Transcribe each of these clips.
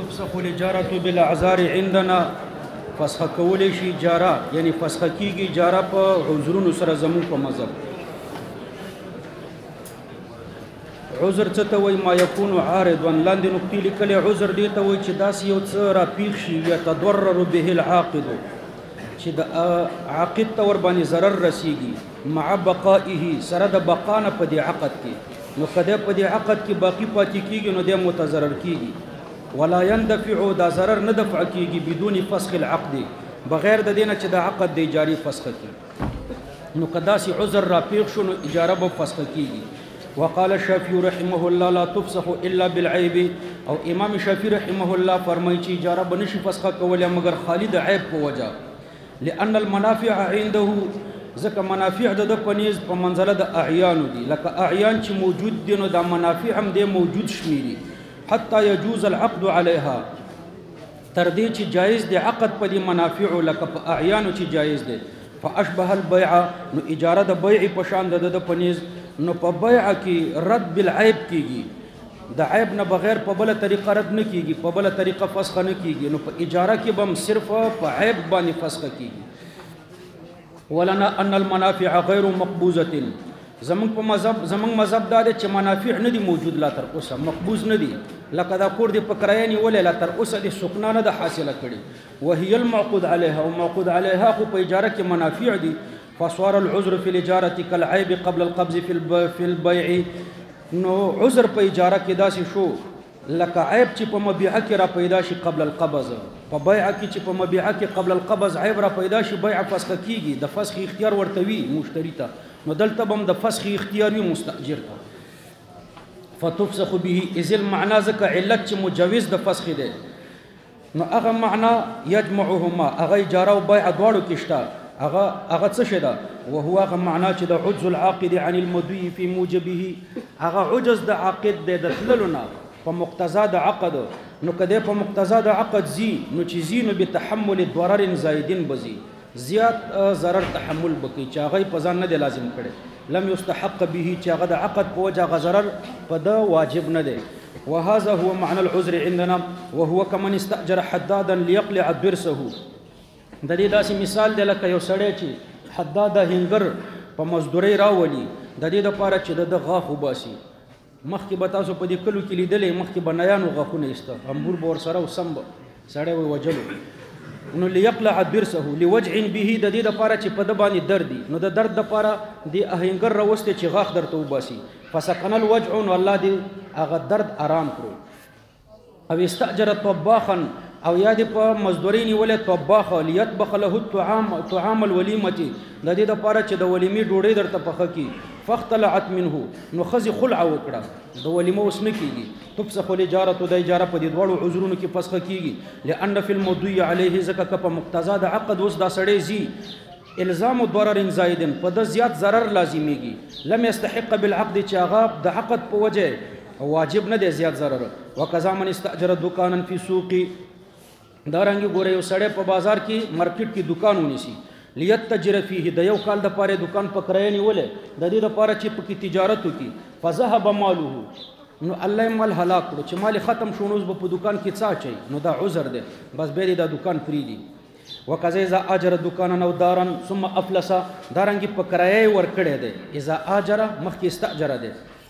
تفسخ الإجارة بالأعذار عندنا فسخ کولی شي اجاره یعنی فسخ کیږي اجاره په عذرونو سره زمون په مذهب. عذر څه ته وایي؟ ما یکون عارضا، لاندې نقطې لیکلې عذر دی ته وایي چې داسې یو څه راپېښ شي یتضرر به العاقد، چې د عاقد ته ور باندې ضرر رسیږي مع بقائه سره د بقا نه په دې عقد کې، نو که دی په دې عقد کې باقي پاتې کیږي نو دی متضرر کیږي. ولا يندفع، دا ضرر نه دفع کیږي بدون فسخ العقد، بغیر د دینه چې د عقد د اجاري فسخ کی. نو که داسې عذر راپېښ شو نو اجاره به فسخ کیږي. وقال الشافعي رحمه الله لا تفسخ الا بالعيب، او امام شافعي رحمه الله فرمایي چې اجاره به نشي فسخ کولی مگر خالی د عیب په وجه، لأن المنافع عنده، ځکه منافع د پنیز په منزله د اعیانو دي، لکه اعیان چې موجود دي نو دا منافع هم دې موجود شمیري. حتى يجوز العقد عليها، تر دې چې جایز دی عقد په دې منافع لکه په اعیانو چې جایز دی. فاشبه البيع، نو اجاره د بیع په شان د پنیز، نو په بیع کې رد بالعیب کیږي، د عیب نه بغیر په بل طریقه رد نه کیږي، په بل طریقه فسخ نه کیږي. نو په اجاره کې به صرف په عیب باندې فسخ کیږي. ولنا ان المنافع غیر مقبوضه، زمون په مذهب دا دی چې منافع نه دي موجود لا تر اوسه، مقبوض نه دي، لکه دا کور دی په کرایه نیولې لا تر اوسه د سکنا نه د حاصله کړي. وهي المعقود عليها، او معقود عليها خو په اجاره کې منافع دي. فصار العذر في الاجاره كالعيب قبل القبض في البيع، نو عذر په اجاره کې داسې شو لکه عیب چې په مبيعه کې را پیدا شي قبل القبض، په بیعه کې چې په مبيعه کې قبل القبض عیب را پیدا شي بیع فسخ کیږي، د فسخ اختیار ورته وي مشتری ته، نو دلته هم د فسخ اختیار وي مستاجر ته. فتفسخ به، اذ المعنى ځکه علت چې مجوز د فسخ دی، نو هغه معنا یجمعهما، هغه اجاره او بیع دواړو کې شته، هغه څه شي ده؟ وهو هغه معنا چې د عجز العاقد عن المدعي في موجبه، هغه عجز د عاقد د تللو نه په مقتضا د عقد، نو کده په مقتضا د عقد زی، نو چې زی نو بتحمل ضرر زائدین بزی، زیات ضرر تحمل بکی چې هغه په ځان نه دی لازم کړي. لم يستحق به، چې هغه د عقد په وجه هغه ضرر په د واجب نه دی. وهذا هو معنى العذر عندنا، وهو كمن استأجر حدادا ليقلع درسه. د دې داسې مثال دی لکه یو سړی چې حداد هنګر په مزدوري راولي، د دې لپاره چې د غاښ وباسي. مخکې به تاسو په دې کلو کې لیدلې، مخکې بنیانو غاښونه ایسته، امبور به ورسره او سم به سړی ووجلو. نو ليقلع درسه لوجع به، د دې لپاره چې په د باندې درد دي، نو د درد لپاره د اهنګر راوسته چې غاښ درته وباسي. فسكن الوجع، نو الله دې هغه درد آرام کړو. او استاجر طباخا، او یا دې په مزدوري نیولې طباخ ليطبخ له طعام الوليمه، د دې لپاره چې د ولیمې ډوډۍ درته پخه کی. فاختلعت منه، نو خزي خلع وکړه، د ولیمه اوس نه کیږي. تفسخ الاجاره، د اجاره په دې دواړو عذرونو کې فسخ کیږي. لان في المضي عليه، زکه په مقتضا د عقد اوس دا سړی زی الزام ضرر زائد، په د زیات ضرر لازمیږي. لم يستحق بالعقد، چې هغه د عقد په وجه واجب نه دی زیات ضرر. وکذا من استاجر دکانا في سوق، دارنګي ګوره یو سړی په بازار کې مارکیټ کې دکان ونیسي، لیتجر فيه، د یو کال د پاره دکان په کرایه نیولې، د دې لپاره چې پکې تجارت وکړي. فذهب ماله، نو الله مال هلاک کړو چې مال ختم شو، نو په دکان کې څه چي، نو دا عذر دی، بس به دې د دکان فریدي. وکذا اذا اجر دکانا او دارا ثم افلس، دارنګي په کرایه ور کړی دی. اذا اجر مخکې استاجر دی،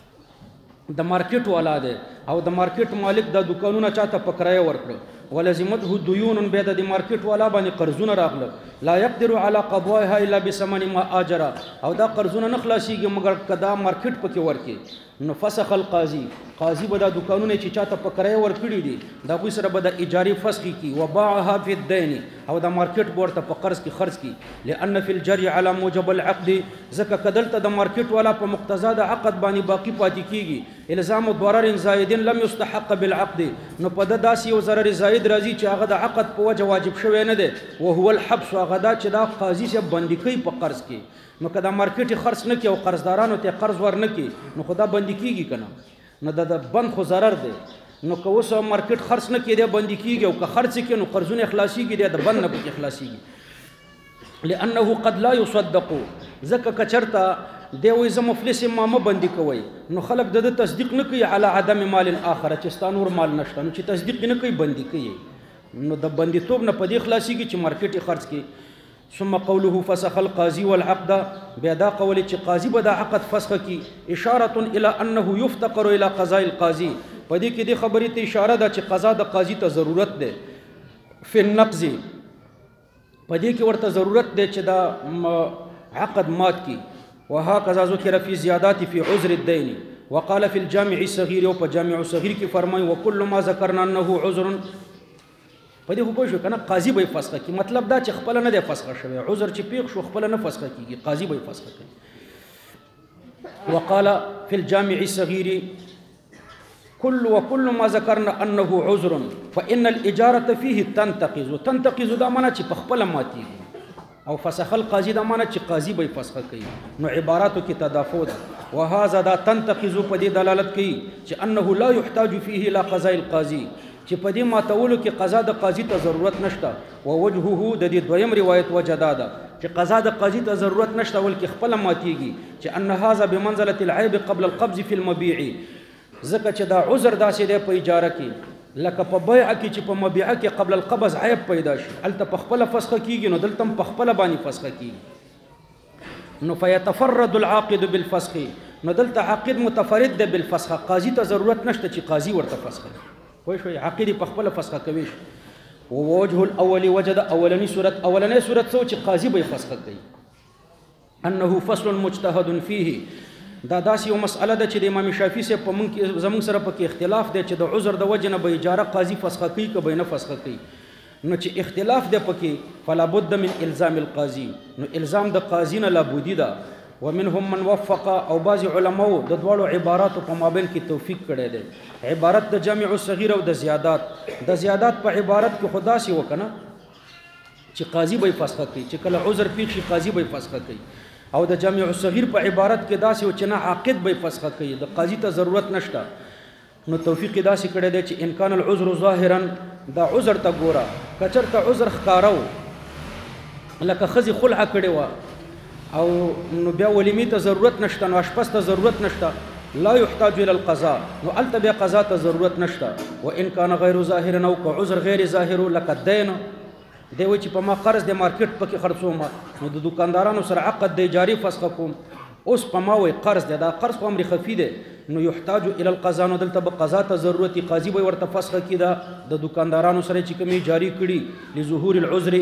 د مارکیټ والا دی، او د مارکیټ مالک د دکانونه چاته په کرایه ورکړو. ولزمته ديون، به د مارکیټ والا باندې قرضونه راغله. لا يقدر على قضائها الا بثمن ما اجر، او دا قرضونه نه خلاصيږي مگر کدا مارکیټ پکې ورکي. نو فسخ القاضي، قاضي به د دکانونه چې چاته په کرایه ورکړي دي دا کوئی سره به د اجاري فسخ کی. وباعها في الدين، او د مارکیټ ورته په قرض کې خرج کی. لان في الجري على موجب العقد، زکه کدلته د مارکیټ والا په مقتضا د عقد باندې باقی پاتې کیږي. الزام ضرر زائد لم يستحق بالعقد، نو په د داسې یو ضرر زائد راځي چې هغه د عقد په وجه واجب شوی نه دی. وهو الحبس، هغه دا چې دا قاضي سے بندي کوي په قرض کې. نو کدا مارکیټ خرڅ نه کی او قرضدارانو ته قرض ور نه کی، نو خدا بندي کیږي کنه، نو د بند خو ضرر دی. نو که اوس مارکیټ خرڅ نه کی دی بندي کیږي، او که خرڅ کی نو قرضونه اخلاصيږي دی، د بند نه پکې اخلاصيږي. لانه قد لا يصدق، زکه کچرتا دی وایي زه مفلس یم ما مه بندي کوئ نو خلک د ده تصدیق نه کوي علی عدم مال الاخره چې ستا نور مال نشته نو چې تصدیق نه کوي بندي کوي نو د بندیتوب نه په دې خلاصېږي چې مارکیټ یې خرڅ کړي. ثم قوله فسخ القاضي والعقد بیا دا قول چې قاضي به دا عقد فسخ کی اشاره الى انه يفتقر الى قضاء القاضي په دې کې د خبرې ته اشاره ده چې قضا د قاضي ته ضرورت ده فی النقض په دې کې ورته ضرورت ده چې دا عقد مات کی. وهكذا ذكر في زيادات في عذر الدين وقال في الجامع الصغير او په جامع الصغير کې فرمایي وكل ما ذكرنا انه عذر په دې خو پوه شو که نه قاضي به یې فسخه کړي مطلب دا چې خپله نه دی فسخه شوی عذر چې پیښ شو خپله نه فسخه کېږي قاضي به یې فسخه کوي. وقال في الجامع الصغير وكل ما ذكرنا انه عذر فان الاجاره فيه تنتقض دا معنی چې په خپله ماتېږي او فسخ القاضي دا معنی چې قاضي به یې فسخه کوي نو عباراتو کې تدافع ده. وهذا دا تنتقض په دې دلالت کوي چې انه لا يحتاج فيه الى قضاء القاضي چې په دې ماتولو کې قضا د قاضي ته ضرورت نشته. ووجهه د دې دویم روایت وجه دا ده چې قضا د قاضي ته ضرورت نشته ولکې خپله ماتېږي چې ان هذا بمنزله العیب قبل القبض في المبيع ځکه چې دا عذر داسې دی په اجاره کې لکه په بیع کې چې په مبيعه کې قبل القبض عیب پیدا شي هلته په خپله فسخه کېږي نو دلته هم په خپله باندې فسخه کېږي نو فیتفرد العاقد بالفسخ نو دلته عاقد متفرد دی بالفسخه قاضي ته ضرورت نشته چې قاضي ورته فسخه کوي پوه شوئ عاقد په خپله فسخه کوي. ووجه الاول وجد اولنی صورت څه چې قاضي به یې فسخه کوي انه فصل مجتهد فيه دا داسې یو مسئله ده چې د امام شافعي صاحب په زموږ سره پکې اختلاف دی چې د عذر د وجې نه به اجاره قاضي فسخه کوي که به یې نه فسخه کوي نو چې اختلاف دی پکې فلا بد من الزام القاضي نو الزام د قاضي نه لابودي ده. ومنهم من وفق او بعض علماء د دواړو عباراتو په مابین کې توفیق کړی دی. عبارت د جامع الصغیر او د زیادات په عبارت کې خدا سي وکنه چې قاضي به فسخه کوي چې کله عذر پیښ شي قاضي به فسخه کوي او د جامع الصغیر په عبارت کې داسې و چې نه عاقد به فسخه کوي د قاضي ته ضرورت نشته. نو توفیق داسې کړی دی چې ان کان العذر ظاهرا دا عذر ته ګوره که چېرته عذر ښکاره و لکه ښځې خلعه کړې وه او نو بیا ولیمې ته ضرورت نشته نو اشپز ته ضرورت نشته لا يحتاج الى القضاء نو الته بیا قضا ته ضرورت نشته. وان کان غیر ظاهر او که عذر غیر ظاهر لکه الدین دی وایي چې په ما قرض د مارکیټ پکې خرڅوم نو د دکاندارانو سره عقد د اجارې فسخه کوم اوس په ما وایي قرض دی دا قرض خو امر خفي دی نو يحتاج الى القضاء نو دلته به قضا ته ضرورت قاضي به ورته فسخه کړي دا د دکاندارانو سره چې کومې جاری کړي لظهور العذر.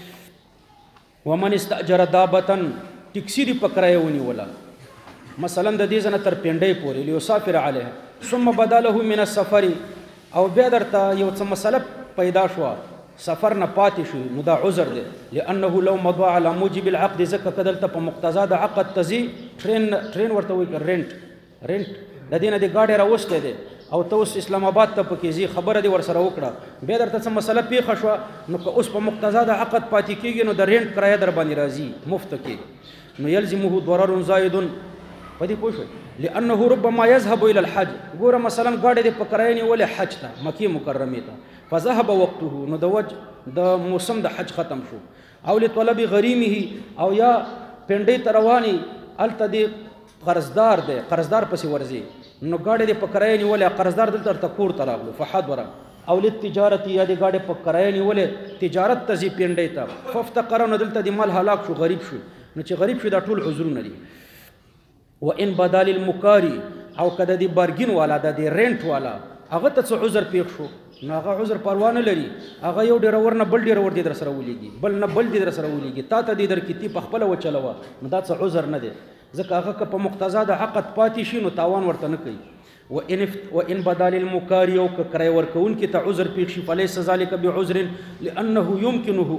ومن استاجر دابه ټیکسي دی په کرایه ونیوله مثلا د دې ځنه تر پنډۍ پورې لیسافر علیها ثم بدا له من السفر او بیا درته یو څه مسله پیدا شوه سفر نه پاتې شو نو دا عذر دی لانه لو مضى على موجب العقد ځکه که دلته په مقتضا د عقد ته ځي ټرین ورته وایي رینټ د دې نه د ګاډۍ راوستی دی او ته اوس اسلام آباد ته پکې ځي خبره دې ورسره وکړه بیا درته څه مسله پیښه شوه نو که اوس په مقتضا د عقد پاتې کېږي نو د رینټ کرایه در باندې راځي مفت کې نو یلزمه ضرر زائد په دې پوه شوئ لانه ربما يذهب الى الحج ګوره مثلا ګاډۍ دې په کرایه نیولې حج ته مکې مکرمې ته فذهب وقته نو د موسم د حج ختم شو او لطلب غریمه او یا پنډۍ ته رواني هلته دې قرضدار دی قرضدار پسې ورځي نو ګاډۍ دې په کرایه نیولې قرضدار دلته ورته کور ته راغلو فحضر او للتجارت یا دې ګاډۍ په کرایه نیولې تجارت ته ځي پنډۍ ته فافتقر نو دلته دې مال هلاک شو غریب شو نو چې غریب شو دا ټول عذرونه دي. وان بدال المکاری او کده دی بارګین والا د رینټ والا هغه ته څه عذر پیښ شو نو هغه عذر پروا نه لري هغه یو ډیرور نه بل ډیرور دی در سره ولېږي بل نه بل دی در سره ولېږي تا ته دی در کې تی په خپله وچلوه نو دا څه عذر نه دی ځکه هغه که په مقتضا د عقد پاتې شي نو تاوان ورته نه کوي. وان بدال المکاری او که کرایه ورکوونکي ته عذر پیښ شي فلیس ذلک بعذر لانه یمکنه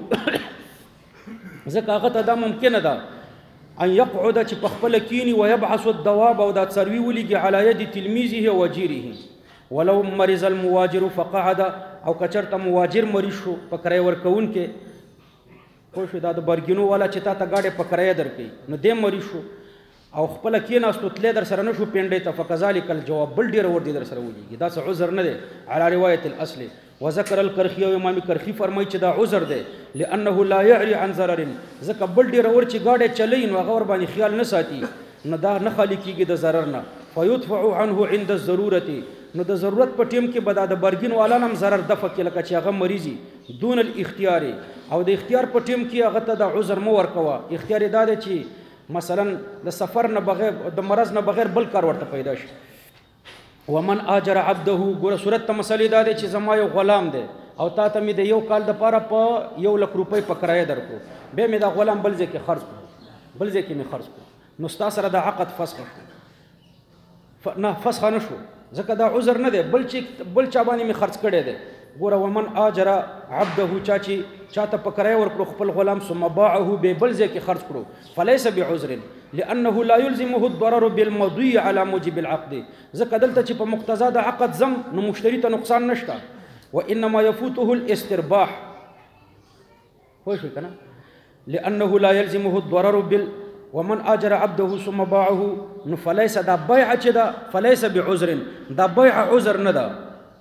ځکه هغه ته دا ممکنه ده ان يقعد چې په خپله کینی ويبعث الدواب او دا څاروي ولېږي على يد تلمیذه وجیره ولو مرض المواجر فقعد او که چېرته مواجر مریض شو په کرایه ورکوونکې پوه شو دا د برګینو والا چې تا ته ګاډۍ په کرایه درکوي نو دی مریض شو او خپله کېناستو تللی در سره نه شو پنډۍ ته فکذلک الجواب بل ډېره ور دی در سره ولېږي دا څه عذر نه دی على روایت الاصل. وذكر الكرخي او امام کرخي فرمایي چې دا عذر دی لانه لا يعري عن ضرر ځکه بل ډېره ور چې ګاډۍ چلی نو هغه ور باندې خیال نه ساتي نه دا نه خالی کېږي د ضرر نه. فیدفع عنه عند الضرورة، نو د ضرورت په ټیم کې به دا د برګین والا هم ضرر دفع کړي، لکه چې هغه مریضي دون الاختیار، او د اختیار په ټیم کې هغه ته د عذر مه ورکوه. اختیار یې دا دی چې مثلا د سفر نه بغیر د مرض نه بغیر بل کار ورته پیدا شي. ومن آجر عبده، ګوره صورت ته مسلې دا دی چې زما یو غلام دی او تا ته مې د یو کال دپاره په 1,00,000 روپۍ په کرایه درکړو، بیا مې دا غلام بل ځای کې خرڅ کړو، بل ځای کې مې خرڅ کړو، نو ستا سره دا عقد فسخ شو؟ نه، فسخ نه شو، ځکه دا عذر نه دی، بل چا باندې مې خرڅ کړی دی. ګوره ومن آجر عبده، چا چې چاته په کرایه ورکړو خپل غلام، ثم باعه به بل ځای کې خرڅ کړو، فلیس بعذر لانه لا يلزمه الضرر بالمضي على موجب العقد، ځکه دلته چې په مقتضا د عقد زم نو مشتری ته نقصان نشته. وانما يفوته الاسترباح، پوه شئ که نه؟ لانه لا يلزمه الضرر ومن آجر عبده ثم باعه، نو فلیس دا بیع چې ده فلیس بعذر، دا بیع عذر نه ده.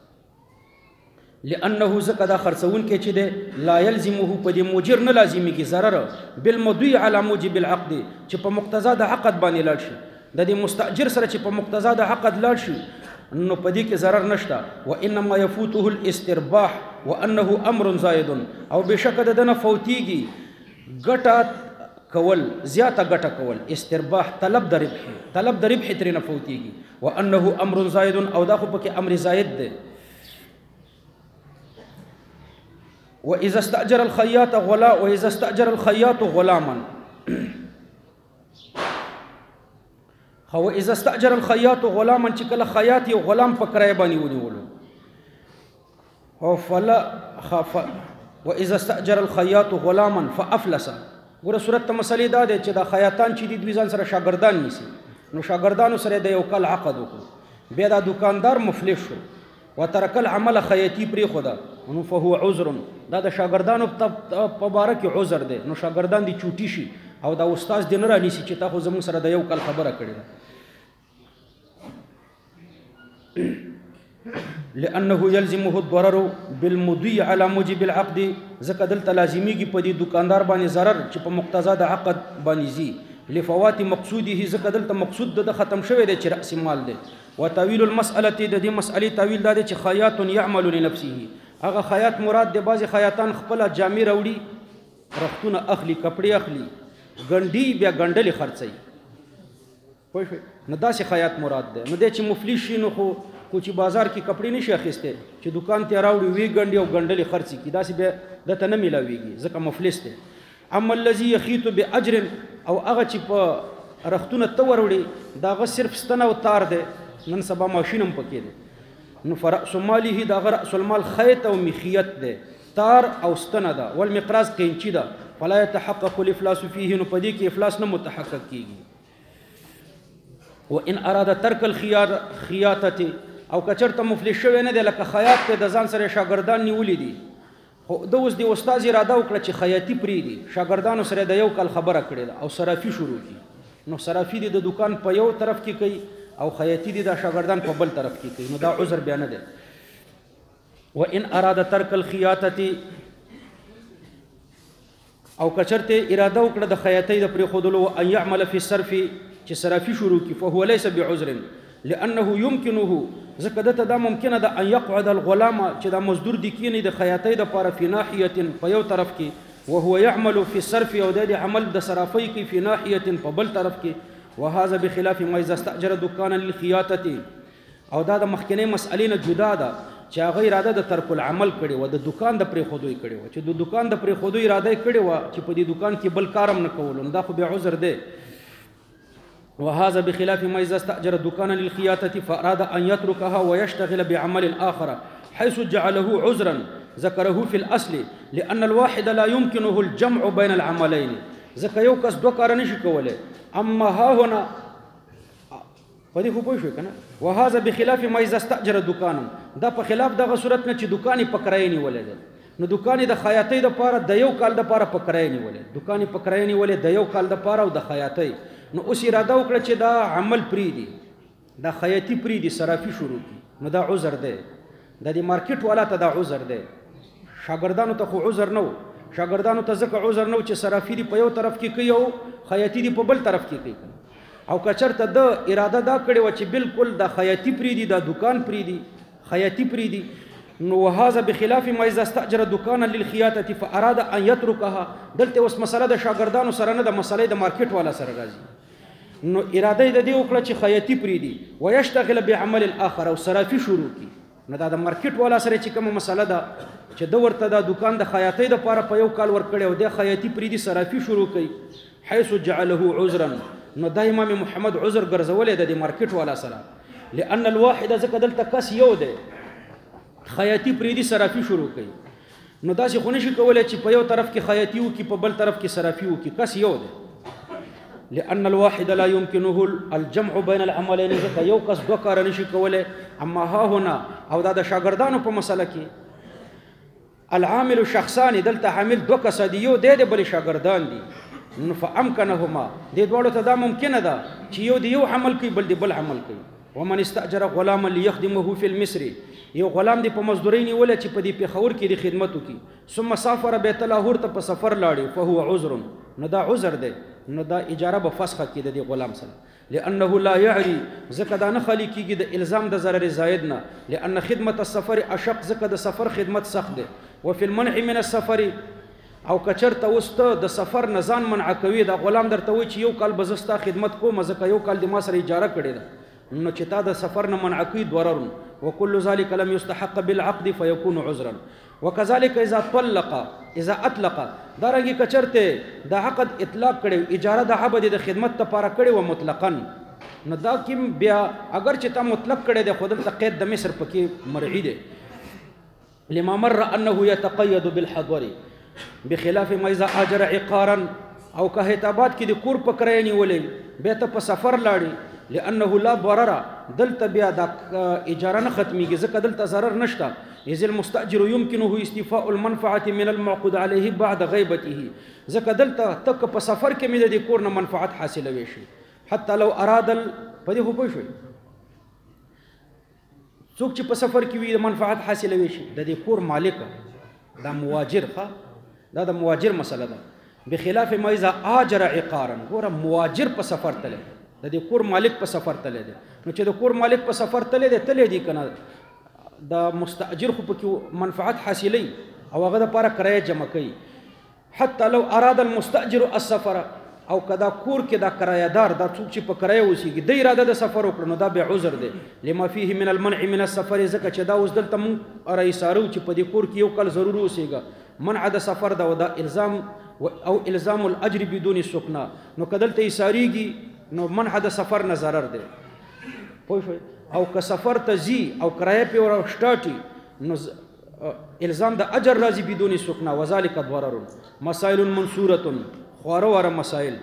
لانه ځکه دا خرڅون کې چې ده لا يلزمه په دې مجر نه لازمېږي ضرر بالمضي على موجب العقد، چې په مقتضا د عقد باندې لاړ شي، د دې مستاجر سره چې په مقتضا د عقد لاړ شي نو په دې کې ضرر نشته. وانما يفوته الاسترباح وانه امر زائد، او بشک د دنه فوتیږي ګټه کول، زیاته ګټه کول، استرباح طلب د ربح، طلب د ربح ترې نه فوتیږي. وانه امر زائد، او دا خو پکې امر زائد دی. واذا استاجر الخياط غلاما واذا استاجر الخياط غلاما، چې کله خیاط یو غلام په کرایه باندې ونیولو، او فلا خاف واذا استاجر الخياط غلاما فافلس. ګوره صورت ته مسلې دا دی چې دا خیاطان چې دي دوی ځان سره شاګردان نیسي، نو شاګردانو سره د یو کال عقد وکړو، بیا دا دکاندار مفلس شو وترک العمل، خیاطي پرېښوده، نو فهو عذر، دا د شاګردانو په باره کې عذر دی. نو شاګردان دي چوټي شي او دا استاد دې نه رانیسي چې تا خو زموږ سره د یو کال خبره کړې ده. لانه يلزمه الضرر بالمضي على موجب العقد، ځکه دلته لازمیږي په دې دکاندار باندې ضرر چې په مقتضا د عقد باندې ځي. لفوات مقصوده، ځکه دلته مقصود د ختم شوی دی چې رأس مال دی. وتاویل المسأله، د دې مسئلې تاویل دا دی چې خیاط يعمل لنفسه، هغه خیاط مراد دی. بعضې خیاطان خپله جامې راوړي، رختونه اخلي، کپړې اخلي، ګنډي، بیا ګنډلې خرڅوي، پوه شوې؟ نو داسې خیاط مراد دی. نو دی چې مفلس شي نو خو چې بازار کې کپړې نشي اخیستی، چې دکان ته راوړي وی ګنډي او ګنډلې خرڅي کړي، داسې بیا دته نه میلاویږي، ځکه مفلس دی. اما الذي يخيط باجر، او هغه چې په رختونه ته وروړي دا هغه صرف ستنه او تار دی، نن سبا ماشین هم پکې دی، نو فرأس ماله، دا هغه رأس المال خیط او مخیط دی، تار او ستنه ده، والمقراض قینچي ده. فلا يتحقق الافلاس فيه، نو په دې کې افلاس نه متحقق کیږي. وان اراد ترک الخياطه، او کچرته مفلس شوی نه دی، لکه خیاط ته د ځان سره شاګردان نیولي دي، خو د اوس دی استاد اراده وکړه چې خیاطي پرېږدي، شاګردانو سره د یو کال خبره کړې ده او صرافي شروع کړي، نو صرافي دي د دکان په یو طرف کې کوي او خیاطي دي د شاګردان په بل طرف کې کوي، نو دا عذر بیا نه دی. وان اراد ترک الخياطه، او کچرته اراده وکړه د خیاطۍ د پرېښودلو، ان يعمل في الصرف، چې صرافي شروع کړي، فهو ليس بعذر لانه يمكنه، ځکه دته دا ممکنه ده ان يقعد الغلام، چې دا مزدور دي کینی د خیاطۍ دپاره فی ناحیه په یو طرف کې، وهو يعمل في الصرف، او د عمل د صرافۍ کې فی ناحیه په بل طرف کې. وهذا بخلاف ما اذا استاجر دکانا للخياطه، او دا د مخکنۍ مسئلې نه جدا ده چې هغه اراده د ترک العمل کړې وه، د دکان د پرېښودو یې کړې وه، چې د دکان د پرېښودو اراده یې کړې وه چې په دې دکان کې بل کار هم نه کولو، دا خو بیا عذر دی. وهذا بخلاف ما اذا استاجر دکانا للخياطه فاراد ان يتركها ويشتغل بعمل اخر حيث جعله عذرا ذكره في الاصل، لان الواحد لا يمكنه الجمع بين العملين، ځکه یو کس دوه کار نشي کولی. اما ها هنا په دې خو پوه شوې که نه؟ وهذا بخلاف ما اذا استاجر دکانا، دا په خلاف دغه صورت نه چې دکان یې په کرایه نیولی دی، نو دکان یې د خیاطۍ دپاره د یو کال دپاره په کرایه نیولی، دکان یې په کرایه نیولی د یو کال دپاره او د خیاطۍ، نو اوس اراده وکړه چې دا عمل پرېږدي، دا خیاطي پرېږدي، صرافي شروع کړي، نو دا عذر دی. د دې مارکیټ والا ته دا عذر دی، شاګردانو ته خو عذر نه و، شاګردانو ته ځکه عذر نه و چې صرافي دي په یو طرف کې کوي او خیاطي دي په بل طرف کې کوي. او کچرته د اراده دا کړې و چې بالکل د خیاطي پریدي د دکان پریدي خیاطي پریدي نو وهذا بخلاف ما اذا استاجر دکانا للخياطه فاراد ان يتركها دلته اوس مسله د شاګردانو سره نه د مسلې د مارکیټ والا سره راځي نو اراده د دې وکړه چې خیاطي پریدي ويشتغل بعمل الاخر او صرافي شروع کی نو دا د مارکیټ والا سره چې کومه مسله ده چې د ورته د دکان د خیاطۍ د لپاره په یو کال ورکړي او د خیاطي پریدي صرافي شروع کړي حيث جعله عذرا نو دا امام محمد عذر ګرځولې د مارکیټ والا سره لأن الواحد ذکر دلته کس یو دی خیاطي پریدي صرافي شروع کړي نو دا چې خو نشي کولای چې په یو طرف کې خیاطي وکړي په بل طرف کې صرافي وکړي کس یو دی لأن الواحد لا يمكنه الجمع بين العملين ذکر یو کس دوه کار نشي کولای اما ها هنا او دا د شاګردانو په مسله کې العامل شخصان دلته عامل دوه کس دی یو دی بل شاګردان دي نو فامكنهما دې دواړو ته دا ممکنه ده چې یو دی یو عمل کوي بل دی بل عمل کوي ومن استاجر غلاما ليخدمه في المصري یو غلام دی په مزدورۍ نیول چې په دې پیښور کې د خدمت وکي ثم سافر بیت لاهور ته په سفر لاړي فهو عذر نو دا عذر دی نو دا اجاره به فسخه کې د غلام سره لانه لا يعري زکه دا نه خالی کېږي د الزام د ضرر زائد نه لان خدمت السفر اشق زکه د سفر خدمت سخت دی وفي المنع من السفر او کچرته وسته د سفر نه ځان منع کوي دا غلام درته وي چې یو کال بزستا خدمت کوم ځکه یو کال د ما سره اجاره کړې ده نو چې تا د سفر نه منع کوي ضرر وكل ذلك لم يستحق بالعقد فيكون عذرا وكذلك اذا اطلق دارنګي کچرته د عقد اطلاق کړي اجاره د عبد د خدمت لپاره کړي و مطلقاً نو دا کوم بیا اگر چې تا مطلق کړي د خود ته قید د مصر پکې مرعي ده لما مر انه يتقيد بالحضر بخلاف ما اذا اجر عقارا او که هتابات کې د کور پکړې نیولې به ته په سفر لاړې لانه لا ضرر دلته بیا د اجاره نه ختميږي ځکه دلته ضرر نشته اذ المستاجر يمكنه استيفاء المنفعه من المعقود عليه بعد غيبته ځکه دلته تک په سفر کې مې د کور نه منفعت حاصلوي شي حتى لو اراد په دې خو شوي څوک چې په سفر کې وي د منفعت حاصلوي شي د دې کور مالک دا مواجر دا د مواجر مسله ده بخلاف ما اذا اجر عقارا ګوره مواجر په سفر تله د دې کور مالک په سفر تله دي نو چې د کور مالک په سفر تله دي کنه د مستاجر خو په منفعت حاصلې او هغه د لپاره کرایه جمع کوي حتی لو اراد المستاجر السفر او کدا کور کې دا کرایه‌دار دا څوک چې په کرایه اوسېږي د اراده د سفر وکړو نو دا به عذر دی لما فيه من المنع من السفر ځکه چې دا اوس دلته مونږ رئیسارو چې په دې کور کې یو کال ضرور اوسېږه منع د سفر دا ودا الزام او الزام الاجر بدون سکنا نو کدلته ایساریږي نو منع د سفر نه ضرر دی پوه شئ او که سفر ته ځي او کرایه پې ورشټاټي نو الزام د اجر راځي بدون سکنا وذلك ضرر مسائل منصوره خواره مسائل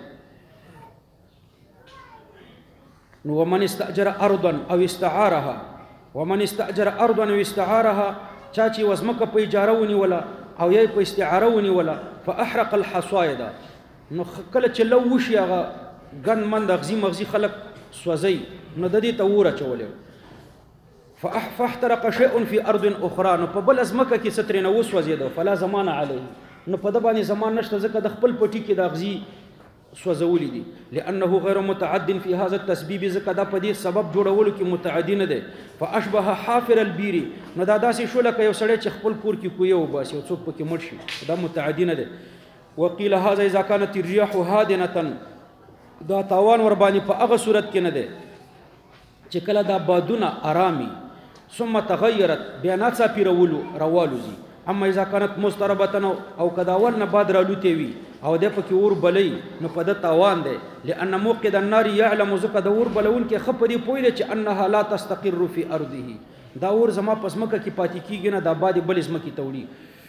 نو ومن استاجر ارضا او استعارها ومن استاجر ارضا او استعارها چا چې وزمکه په اجاره ونیوله او یې په استعاره ونیوله فاحرق الحصائد نو کله چې لو وشي هغه ګن من د غزي مغزي خلق سوځي نو د دې ته وره چولې فاحترق شيء في ارض اخرى نو په بل ازمکه کې سترنه وسوځیدو فلا زمان عليه نو په د باندې زمان نشته ځکه د خپل پټي کې د غزي سوځولې دي لانه غیر متعد في هذا التسبيب ځکه دا په دې سبب جوړولو کې متعدی نه دی فاشبه حافر البير نو دا داسې شو لکه یو سړی چې خپل کور کې کوی او باسي او څوک پکې مړ شي دا متعدی نه دی وقيل هذا اذا كانت الرياح هادنه دا تاوان ور باندې په هغه صورت کې نه دی چې کله دا بادونه آرامي ثم تغيرت بيانات سپیرولو روالوزي اما اذا كانت مستربه او کداول نه باد رالوته وي او د پکې اور بلې نو په د تاوان دی لان موقد النار يعلم زکه د اور بلون کې خپري پوي دي چې انها لا تستقر في ارضه دا اور زما پسمکه کې پاتې کیږي نه د باد بل اسمه کې توړي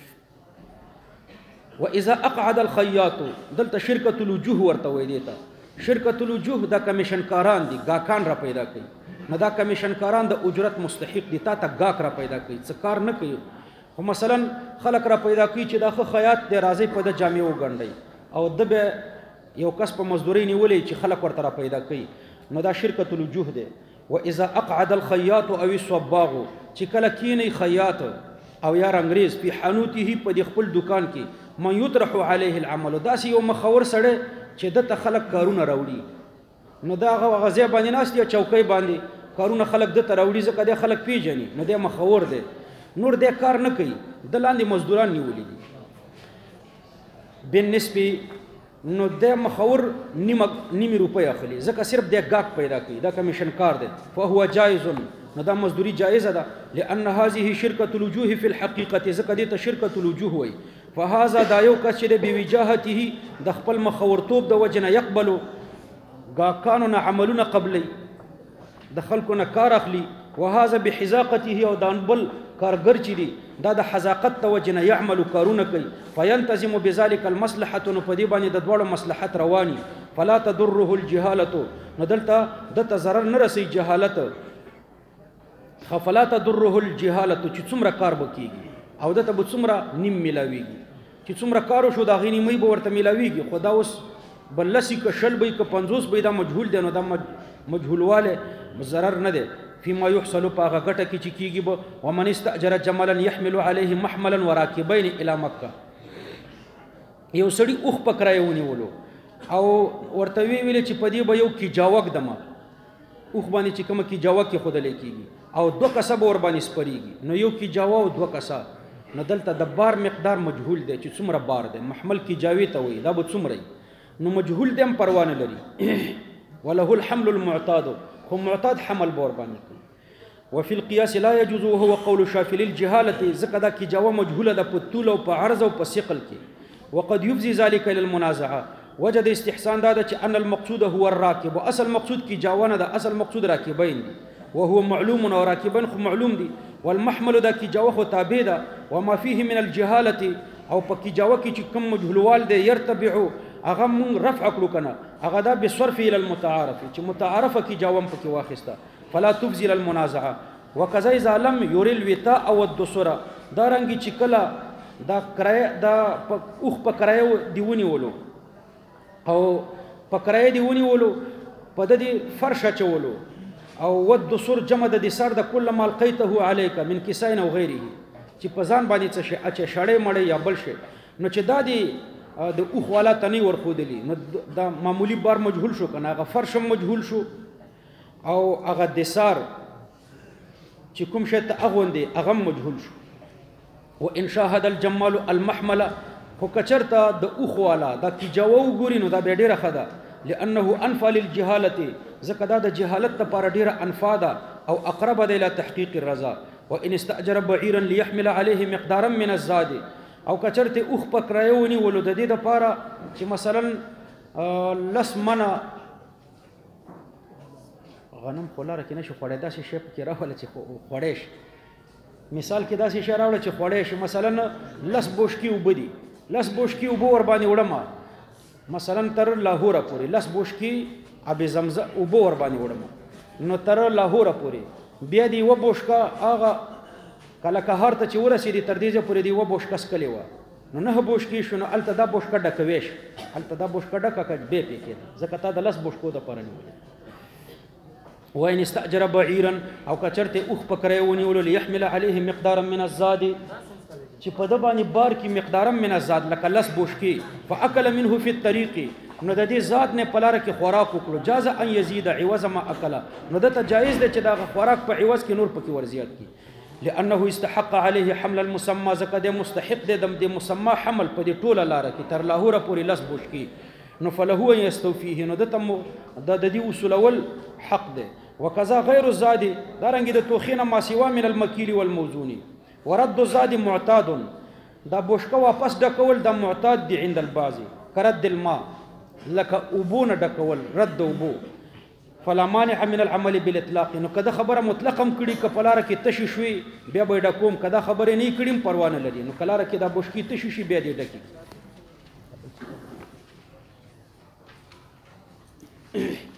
واذا اقعد الخياط دلته شرکت الوجوه ورته وي دیتا شرکت الوجوه دا کمیشن کاران دي گاکان را پیدا کوي نو دا کمیشن کاران د اجرت مستحق دي تا ته گاک را پیدا کوي څه کار نه کوي خو مثلا خلق را پیدا کوي چې دا خیاط دی راځي په د جامع وګڼي او د به یو کس په مزدوري نیولې چې خلق ورته را پیدا کوي نو دا شرکت الوجوه دی واذا اقعد الخياط او الصباغ چې کله کینی خیاط او یا انګریز په حانوته په خپل دکان کې من يطرح عليه العمل دا سی یو مخور سره چې د خلق کارونه راوړي نو دا هغه ځای باندې ناست یا چوکۍ باندې کارونه خلک د ته راوړي ځکه دی خلک پیژني نو دی مخور دی نور دی کار نه کوي د لاندې مزدوران نیولي دي بالنسبې نو د مخور نیمه روپۍ اخلي ځکه صرف دی ګاک پیدا کوي دا کمیشن کار دی فهو جایز نو دا مزدوري جایزه ده لأن هذه شركة الوجوه في الحقيقة ځکه دې ته شرکة الوجوه وایي فهذا دا یو کس چې د بوجاهته د خپل مخورتوب د وجه نه یقبلو ګاکانو نه عملونه قبلی د خلکو نه کار اخلي وهذا بحذاقته او دا بل کارګر چې دی دا د حذاقت د وجه نه یعمل کارونه کوي فینتظم بذلك المصلحة نو په دې باندې د دواړو مصلحت رواني فلا تضره الجهالة نو دلته دته ضرر نه رسي جهالت فلا تضره الجهالة چې څومره کار وکړي او دته به څومره نیم ملاويږي چې څومره کار شو دا غینی مې به ورته ملاويږي خدا اوس بلسی ک شل به ک 50 به دا مجهول دی نو دا مجهولواله ضرر نه دی فيما يحصل باغه غټه کی چې کیږي به ومن استاجر جملا يحمل عليه محملا وراكبين الى مكه یو سړی اوخ پکړایونی ولو او ورته ویل چې پدی به یو کی جاوک دمه اوخ باندې چې کوم کی جاوک کې خود لیکيږي او دو کسب ور باندې سپریږي نو یو کی جاوا او دو کسا نو دلته د بار مقدار مجهول دی چې څومره بار دی محمل کی جاوی ته وي دا به څومره نو مجهول دی هم پروا نه لري وله الحمل المعتاد هم معتاد حمل بور باندې وفي القياس لا يجوز وهو قول الشافعي للجهاله زکدا کی جاوا مجهوله د پتول او په عرض او په ثقل کې وقد يفزي ذلك الى المنازعه وجد استحسان دا چې ان المقصود هو الراكب واصل مقصود کی جاوانه دا اصل مقصود راکبین دي وهو معلوم وراكبا خو معلوم دي والمحمل دا کی جاوه خو تابع ده وما فيه من الجهاله او پکی جاوه کی چې کوم مجهولوال دی يرتبع اغه من رفع کړو کنه اغه دا بصرف الى المتعارف چې متعارفه کی جاوم پکی واخسته فلا تفزل المنازعه وكذا اذا لم يري الوطاء او الدسر دا رنګي چې کله دا کرای دا اوخ په کرای دیونی ولو او په کرای دیونی ولو په د فرشه چولو او ود سر جمع د سر د کله ما لقيته عليك من كسائن او غيره چې په ځان باندې څه شي اچ شړې مړې یا بل شي نو چې دا دی د اوخ والا تنی ورخودلی نو دا معمولی بار مجهول شو کنه هغه فرش مجهول شو او هغه د سر چې کوم شي ته اغوندي هغه مجهول شو وان شاهد الجمال المحمل خو کچرته د اوخ والا دا کی جوو ګوري نو دا به ډیره خدا لانه انفى للجهاله زکه دا د جهالت لپاره ډیره انفاده او اقرب الى تحقيق الرضا وان استاجر بعيرا ليحمل عليه مقدارا من الزاد او کچرته اوخ پکړایونی ولود د دې لپاره چې مثلا لس منه غنم خلاره کې نشو خړې داسې شی پکې راول چې خړېش مثال کې داسې شی راول چې خړېش مثلا لس بوشکی وبدي لس بوشکی وبو ور باندې وړم مثلا تر لاهور پورې لس بوشکی ابي زمزم وبو ور باندې وړم نو تر لاهور پورې بیا دی و بوشکا هغه کله که هر ته چې ورسېدي تر دې پورې دی و بوشکا سکلی و نو نه بوشکی شنو الته دا بوشکا ډکويش الته دا بوشکا ډکا کډ به پکې ځکه تا د لس بوشکو د پرنی وين استأجر بعيرا او کچرته اوخ پکړیونی ول ليحمل عليه مقدارا من الزاد چې په د باندې بار کې مقدارا من الزاد لکه لس بوشکی فاكل منه في الطريق نو د دې ذات نه پلار کې خوراک وکړو جاز ان يزيد عوض ما اكل نو د ته جایز دی چې دا خوراک په عوض کې نور پکې ورزيات کی لانه استحق عليه حمل المسمى زکه د مستحق د مسمى حمل په دې ټوله لار کې تر لاهور پورې لس بوشکی نو فله يستوفيه نو د تم د دې اصول اول حق دی وكذا غير الزاد دارنګ د توخینه ما سوا من المکیل والموزون ورد الزاد معتاد دا بوشکه واپس ډکول د معتاد دی عند البعض کرد الماء لك ابون ډکول رد ابو فلا مانع من العمل بالاطلاق نو کده خبره مطلقم کړي کپلاره کې تشی شوي بیا به ډکوم کده خبره نه کړي پروانه لري نو کلاره کې دا بوشکی تشی شي بیا دی ډکی